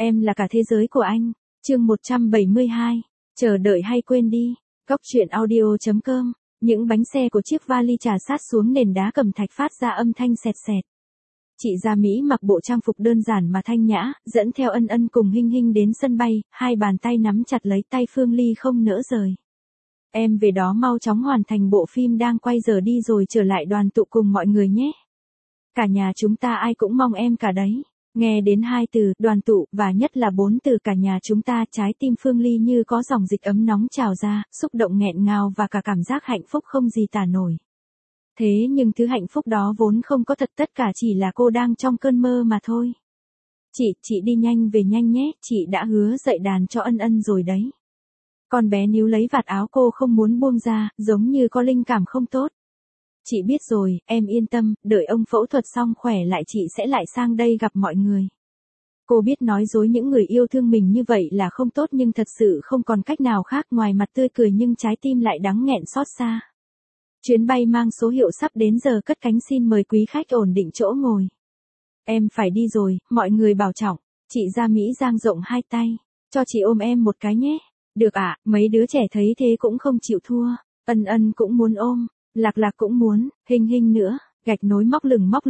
Em là cả thế giới của anh. Chương 172. Chờ đợi hay quên đi. Cóc truyện audio.com. Những bánh xe của chiếc vali trà sát xuống nền đá cẩm thạch phát ra âm thanh sẹt sẹt. Chị Gia Mỹ mặc bộ trang phục đơn giản mà thanh nhã, dẫn theo Ân Ân cùng Hinh Hinh đến sân bay, hai bàn tay nắm chặt lấy tay Phương Ly không nỡ rời. Em về đó mau chóng hoàn thành bộ phim đang quay giờ đi rồi trở lại đoàn tụ cùng mọi người nhé. Cả nhà chúng ta ai cũng mong em cả đấy. Nghe đến hai từ, đoàn tụ, và nhất là 4 từ cả nhà chúng ta, trái tim Phương Ly như có dòng dịch ấm nóng trào ra, xúc động nghẹn ngào và cả cảm giác hạnh phúc không gì tả nổi. Thế nhưng thứ hạnh phúc đó vốn không có thật, tất cả chỉ là cô đang trong cơn mơ mà thôi. Chị đi nhanh về nhanh nhé, chị đã hứa dạy đàn cho Ân Ân rồi đấy. Con bé níu lấy vạt áo cô không muốn buông ra, giống như có linh cảm không tốt. Chị biết rồi, em yên tâm, đợi ông phẫu thuật xong khỏe lại chị sẽ lại sang đây gặp mọi người. Cô biết nói dối những người yêu thương mình như vậy là không tốt nhưng thật sự không còn cách nào khác, ngoài mặt tươi cười nhưng trái tim lại đắng nghẹn xót xa. Chuyến bay mang số hiệu sắp đến giờ cất cánh, xin mời quý khách ổn định chỗ ngồi. Em phải đi rồi, mọi người bảo trọng. Chị Gia Mỹ dang rộng hai tay. Cho chị ôm em một cái nhé. Được ạ, mấy đứa trẻ thấy thế cũng không chịu thua. Ân Ân cũng muốn ôm. Lạc Lạc cũng muốn, Hinh Hinh nữa, gạch nối móc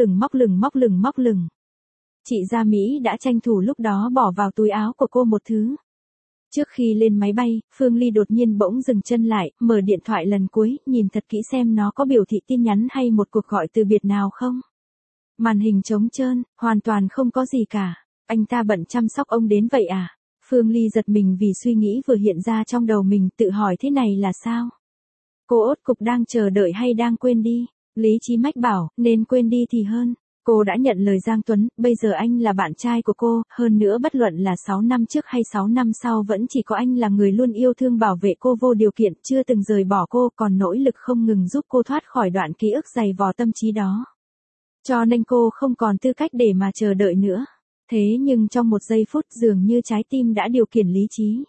lừng. Chị Gia Mỹ đã tranh thủ lúc đó bỏ vào túi áo của cô một thứ. Trước khi lên máy bay, Phương Ly đột nhiên bỗng dừng chân lại, mở điện thoại lần cuối, nhìn thật kỹ xem nó có biểu thị tin nhắn hay một cuộc gọi từ biệt nào không. Màn hình trống trơn, hoàn toàn không có gì cả. Anh ta bận chăm sóc ông đến vậy à? Phương Ly giật mình vì suy nghĩ vừa hiện ra trong đầu mình, tự hỏi thế này là sao? Cô ốt cục đang chờ đợi hay đang quên đi? Lý trí mách bảo, nên quên đi thì hơn. Cô đã nhận lời Giang Tuấn, bây giờ anh là bạn trai của cô, hơn nữa bất luận là 6 năm trước hay 6 năm sau vẫn chỉ có anh là người luôn yêu thương bảo vệ cô vô điều kiện, chưa từng rời bỏ cô, còn nỗ lực không ngừng giúp cô thoát khỏi đoạn ký ức dày vò tâm trí đó. Cho nên cô không còn tư cách để mà chờ đợi nữa. Thế nhưng trong một giây phút dường như trái tim đã điều khiển lý trí.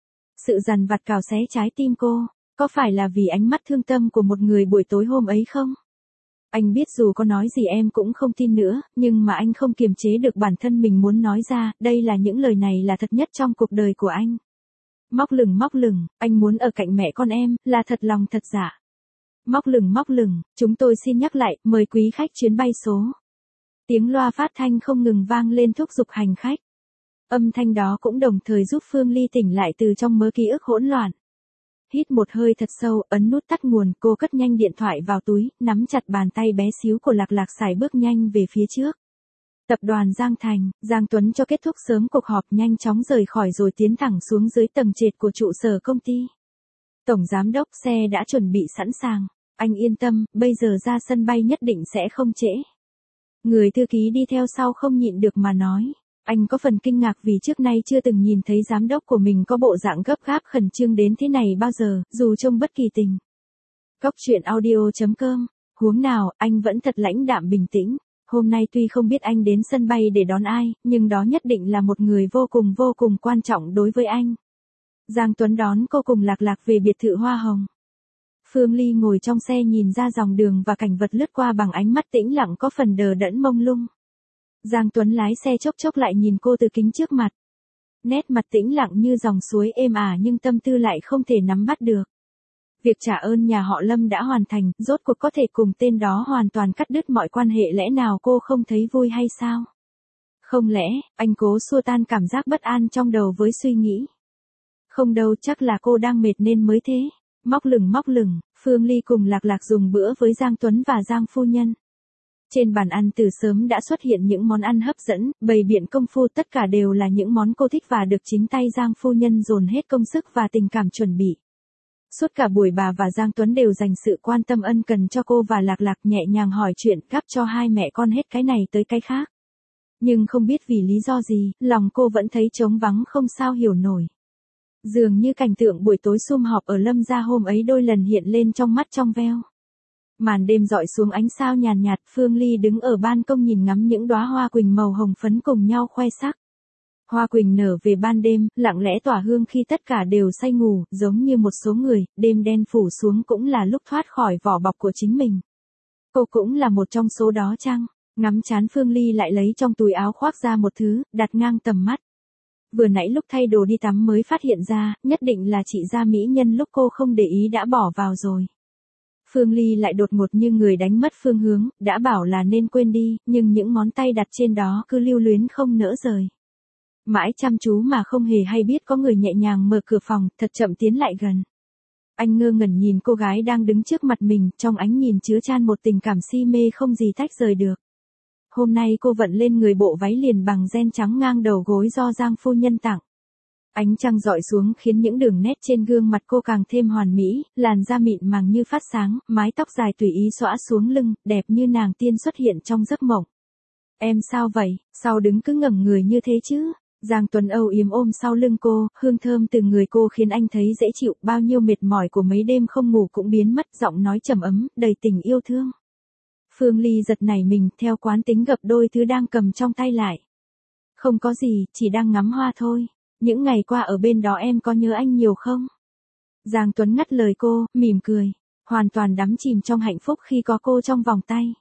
Sự dằn vặt cào xé trái tim cô. Có phải là vì ánh mắt thương tâm của một người buổi tối hôm ấy không? Anh biết dù có nói gì em cũng không tin nữa, nhưng mà anh không kiềm chế được bản thân mình muốn nói ra, đây là những lời này là thật nhất trong cuộc đời của anh. Móc lừng, anh muốn ở cạnh mẹ con em, là thật lòng thật dạ. Móc lừng, chúng tôi xin nhắc lại, mời quý khách chuyến bay số. Tiếng loa phát thanh không ngừng vang lên thúc giục hành khách. Âm thanh đó cũng đồng thời giúp Phương Ly tỉnh lại từ trong mớ ký ức hỗn loạn. Hít một hơi thật sâu, ấn nút tắt nguồn, cô cất nhanh điện thoại vào túi, nắm chặt bàn tay bé xíu của Lạc Lạc, sải bước nhanh về phía trước. Tập đoàn Giang Thành, Giang Tuấn cho kết thúc sớm cuộc họp, nhanh chóng rời khỏi rồi tiến thẳng xuống dưới tầng trệt của trụ sở công ty. Tổng giám đốc, xe đã chuẩn bị sẵn sàng. Anh yên tâm, bây giờ ra sân bay nhất định sẽ không trễ. Người thư ký đi theo sau không nhịn được mà nói. Anh có phần kinh ngạc vì trước nay chưa từng nhìn thấy giám đốc của mình có bộ dạng gấp gáp khẩn trương đến thế này bao giờ, dù trông bất kỳ tình. Cóc truyện audio.com. Huống nào, anh vẫn thật lãnh đạm bình tĩnh. Hôm nay tuy không biết anh đến sân bay để đón ai, nhưng đó nhất định là một người vô cùng quan trọng đối với anh. Giang Tuấn đón cô cùng Lạc Lạc về biệt thự hoa hồng. Phương Ly ngồi trong xe nhìn ra dòng đường và cảnh vật lướt qua bằng ánh mắt tĩnh lặng có phần đờ đẫn mông lung. Giang Tuấn lái xe chốc lại nhìn cô từ kính trước mặt. Nét mặt tĩnh lặng như dòng suối êm ả nhưng tâm tư lại không thể nắm bắt được. Việc trả ơn nhà họ Lâm đã hoàn thành, rốt cuộc có thể cùng tên đó hoàn toàn cắt đứt mọi quan hệ, lẽ nào cô không thấy vui hay sao? Không lẽ, anh cố xua tan cảm giác bất an trong đầu với suy nghĩ. Không đâu, chắc là cô đang mệt nên mới thế. Móc lừng, Phương Ly cùng Lạc Lạc dùng bữa với Giang Tuấn và Giang phu nhân. Trên bàn ăn từ sớm đã xuất hiện những món ăn hấp dẫn, bày biện công phu, tất cả đều là những món cô thích và được chính tay Giang phu nhân dồn hết công sức và tình cảm chuẩn bị. Suốt cả buổi bà và Giang Tuấn đều dành sự quan tâm ân cần cho cô và Lạc Lạc, nhẹ nhàng hỏi chuyện, gắp cho hai mẹ con hết cái này tới cái khác. Nhưng không biết vì lý do gì, lòng cô vẫn thấy trống vắng không sao hiểu nổi. Dường như cảnh tượng buổi tối sum họp ở Lâm gia hôm ấy đôi lần hiện lên trong mắt trong veo. Màn đêm dọi xuống ánh sao nhàn nhạt, Phương Ly đứng ở ban công nhìn ngắm những đóa hoa quỳnh màu hồng phấn cùng nhau khoe sắc. Hoa quỳnh nở về ban đêm, lặng lẽ tỏa hương khi tất cả đều say ngủ, giống như một số người, đêm đen phủ xuống cũng là lúc thoát khỏi vỏ bọc của chính mình. Cô cũng là một trong số đó chăng? Ngắm chán Phương Ly lại lấy trong túi áo khoác ra một thứ, đặt ngang tầm mắt. Vừa nãy lúc thay đồ đi tắm mới phát hiện ra, nhất định là chị Gia mỹ nhân lúc cô không để ý đã bỏ vào rồi. Phương Ly lại đột ngột như người đánh mất phương hướng, đã bảo là nên quên đi, nhưng những ngón tay đặt trên đó cứ lưu luyến không nỡ rời. Mãi chăm chú mà không hề hay biết có người nhẹ nhàng mở cửa phòng, thật chậm tiến lại gần. Anh ngơ ngẩn nhìn cô gái đang đứng trước mặt mình, trong ánh nhìn chứa chan một tình cảm si mê không gì tách rời được. Hôm nay cô vận lên người bộ váy liền bằng ren trắng ngang đầu gối do Giang phu nhân tặng. Ánh trăng dọi xuống khiến những đường nét trên gương mặt cô càng thêm hoàn mỹ, làn da mịn màng như phát sáng, mái tóc dài tùy ý xõa xuống lưng, đẹp như nàng tiên xuất hiện trong giấc mộng. Em sao vậy, sao đứng cứ ngẩng người như thế chứ? Giang Tuấn âu yếm ôm sau lưng cô, hương thơm từ người cô khiến anh thấy dễ chịu, bao nhiêu mệt mỏi của mấy đêm không ngủ cũng biến mất, giọng nói trầm ấm, đầy tình yêu thương. Phương Ly giật nảy mình, theo quán tính gập đôi thứ đang cầm trong tay lại. Không có gì, chỉ đang ngắm hoa thôi. Những ngày qua ở bên đó em có nhớ anh nhiều không? Giang Tuấn ngắt lời cô, mỉm cười, hoàn toàn đắm chìm trong hạnh phúc khi có cô trong vòng tay.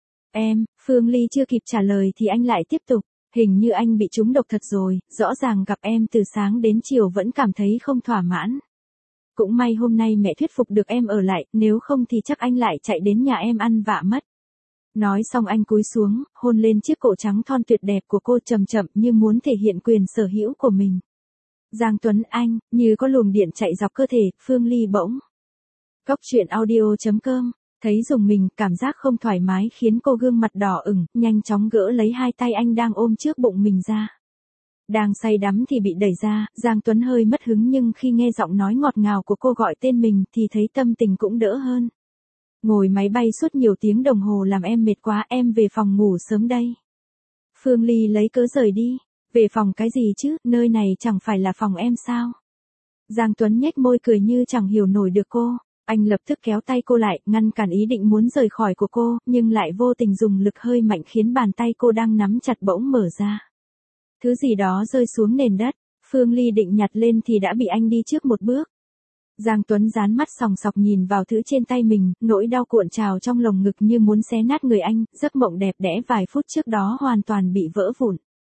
Em, Phương Ly chưa kịp trả lời thì anh lại tiếp tục, hình như anh bị trúng độc thật rồi, rõ ràng gặp em từ sáng đến chiều vẫn cảm thấy không thỏa mãn. Cũng may hôm nay mẹ thuyết phục được em ở lại, nếu không thì chắc anh lại chạy đến nhà em ăn vạ mất. Nói xong anh cúi xuống, hôn lên chiếc cổ trắng thon tuyệt đẹp của cô chậm chậm như muốn thể hiện quyền sở hữu của mình. Giang Tuấn anh, như có luồng điện chạy dọc cơ thể, Phương Ly bỗng. Cóc truyện audio.com, thấy dùng mình, cảm giác không thoải mái khiến cô gương mặt đỏ ửng, nhanh chóng gỡ lấy hai tay anh đang ôm trước bụng mình ra. Đang say đắm thì bị đẩy ra, Giang Tuấn hơi mất hứng nhưng khi nghe giọng nói ngọt ngào của cô gọi tên mình thì thấy tâm tình cũng đỡ hơn. Ngồi máy bay suốt nhiều tiếng đồng hồ làm em mệt quá, em về phòng ngủ sớm đây. Phương Ly lấy cớ rời đi. Về phòng cái gì chứ, nơi này chẳng phải là phòng em sao? Giang Tuấn nhếch môi cười như chẳng hiểu nổi được cô. Anh lập tức kéo tay cô lại, ngăn cản ý định muốn rời khỏi của cô, nhưng lại vô tình dùng lực hơi mạnh khiến bàn tay cô đang nắm chặt bỗng mở ra. Thứ gì đó rơi xuống nền đất, Phương Ly định nhặt lên thì đã bị anh đi trước một bước. Giang Tuấn dán mắt sòng sọc nhìn vào thứ trên tay mình, nỗi đau cuộn trào trong lồng ngực như muốn xé nát người anh, giấc mộng đẹp đẽ vài phút trước đó hoàn toàn bị vỡ vụn.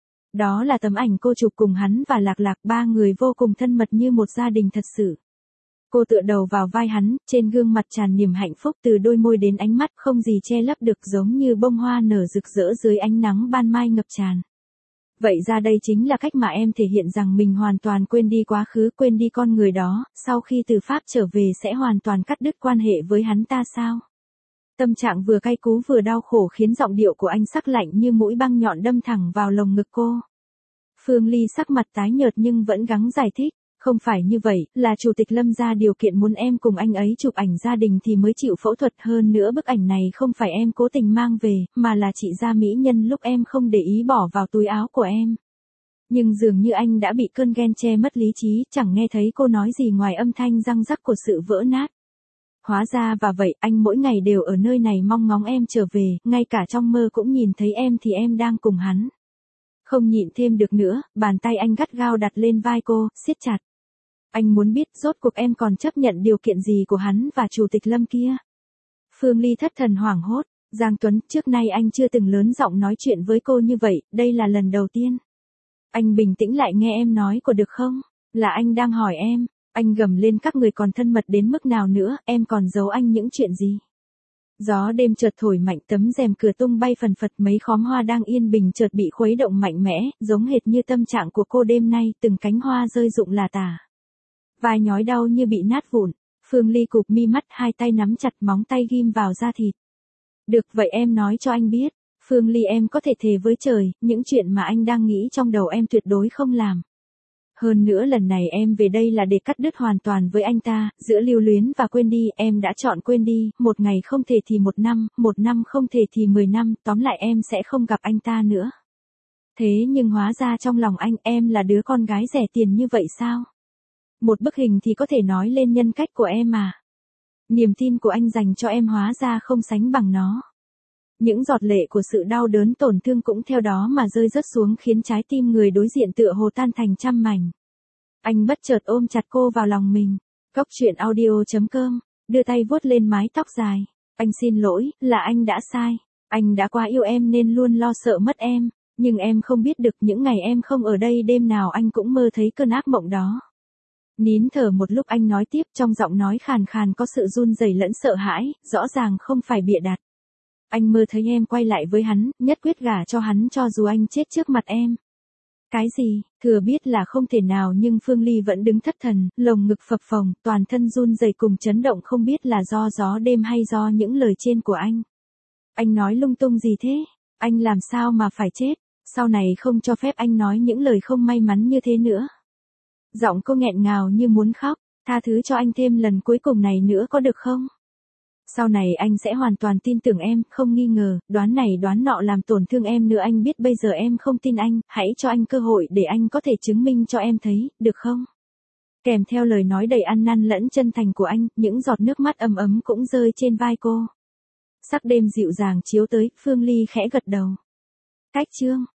Đó là tấm ảnh cô chụp cùng hắn và Lạc Lạc, ba người vô cùng thân mật như một gia đình thật sự. Cô tựa đầu vào vai hắn, trên gương mặt tràn niềm hạnh phúc từ đôi môi đến ánh mắt không gì che lấp được, giống như bông hoa nở rực rỡ dưới ánh nắng ban mai ngập tràn. Vậy ra đây chính là cách mà em thể hiện rằng mình hoàn toàn quên đi quá khứ, quên đi con người đó, sau khi từ Pháp trở về sẽ hoàn toàn cắt đứt quan hệ với hắn ta sao? Tâm trạng vừa cay cú vừa đau khổ khiến giọng điệu của anh sắc lạnh như mũi băng nhọn đâm thẳng vào lồng ngực cô. Phương Ly sắc mặt tái nhợt nhưng vẫn gắng giải thích, không phải như vậy, là chủ tịch Lâm ra điều kiện muốn em cùng anh ấy chụp ảnh gia đình thì mới chịu phẫu thuật, hơn nữa bức ảnh này không phải em cố tình mang về, mà là chị Gia mỹ nhân lúc em không để ý bỏ vào túi áo của em. Nhưng dường như anh đã bị cơn ghen che mất lý trí, chẳng nghe thấy cô nói gì ngoài âm thanh răng rắc của sự vỡ nát. Hóa ra và vậy, anh mỗi ngày đều ở nơi này mong ngóng em trở về, ngay cả trong mơ cũng nhìn thấy em thì em đang cùng hắn. Không nhịn thêm được nữa, bàn tay anh gắt gao đặt lên vai cô, siết chặt. Anh muốn biết rốt cuộc em còn chấp nhận điều kiện gì của hắn và chủ tịch Lâm kia. Phương Ly thất thần hoảng hốt, Giang Tuấn, trước nay anh chưa từng lớn giọng nói chuyện với cô như vậy, đây là lần đầu tiên. Anh bình tĩnh lại nghe em nói của được không? Là anh đang hỏi em. Anh gầm lên, các người còn thân mật đến mức nào nữa, em còn giấu anh những chuyện gì? Gió đêm chợt thổi mạnh, tấm rèm cửa tung bay phần phật, mấy khóm hoa đang yên bình chợt bị khuấy động mạnh mẽ, giống hệt như tâm trạng của cô đêm nay, từng cánh hoa rơi rụng là tả. Vai nhói đau như bị nát vụn, Phương Ly cụp mi mắt, hai tay nắm chặt, móng tay ghim vào da thịt. Được vậy em nói cho anh biết, Phương Ly, em có thể thề với trời, những chuyện mà anh đang nghĩ trong đầu em tuyệt đối không làm. Hơn nữa lần này em về đây là để cắt đứt hoàn toàn với anh ta, giữa lưu luyến và quên đi, em đã chọn quên đi, một ngày không thể thì một năm không thể thì 10 năm, tóm lại em sẽ không gặp anh ta nữa. Thế nhưng hóa ra trong lòng anh, em là đứa con gái rẻ tiền như vậy sao? Một bức hình thì có thể nói lên nhân cách của em mà. Niềm tin của anh dành cho em hóa ra không sánh bằng nó. Những giọt lệ của sự đau đớn tổn thương cũng theo đó mà rơi rớt xuống, khiến trái tim người đối diện tựa hồ tan thành trăm mảnh. Anh bất chợt ôm chặt cô vào lòng mình. Cóc truyện audio.com, đưa tay vuốt lên mái tóc dài. Anh xin lỗi, là anh đã sai. Anh đã quá yêu em nên luôn lo sợ mất em. Nhưng em không biết được những ngày em không ở đây đêm nào anh cũng mơ thấy cơn ác mộng đó. Nín thở một lúc anh nói tiếp, trong giọng nói khàn khàn có sự run rẩy lẫn sợ hãi, rõ ràng không phải bịa đặt. Anh mơ thấy em quay lại với hắn, nhất quyết gả cho hắn cho dù anh chết trước mặt em. Cái gì? Thừa biết là không thể nào nhưng Phương Ly vẫn đứng thất thần, lồng ngực phập phồng, toàn thân run rẩy cùng chấn động, không biết là do gió đêm hay do những lời trên của anh. Anh nói lung tung gì thế? Anh làm sao mà phải chết? Sau này không cho phép anh nói những lời không may mắn như thế nữa. Giọng cô nghẹn ngào như muốn khóc, tha thứ cho anh thêm lần cuối cùng này nữa có được không? Sau này anh sẽ hoàn toàn tin tưởng em, không nghi ngờ, đoán này đoán nọ làm tổn thương em nữa. Anh biết bây giờ em không tin anh, hãy cho anh cơ hội để anh có thể chứng minh cho em thấy, được không? Kèm theo lời nói đầy ăn năn lẫn chân thành của anh, những giọt nước mắt ấm ấm cũng rơi trên vai cô. Sắc đêm dịu dàng chiếu tới, Phương Ly khẽ gật đầu. Cách chương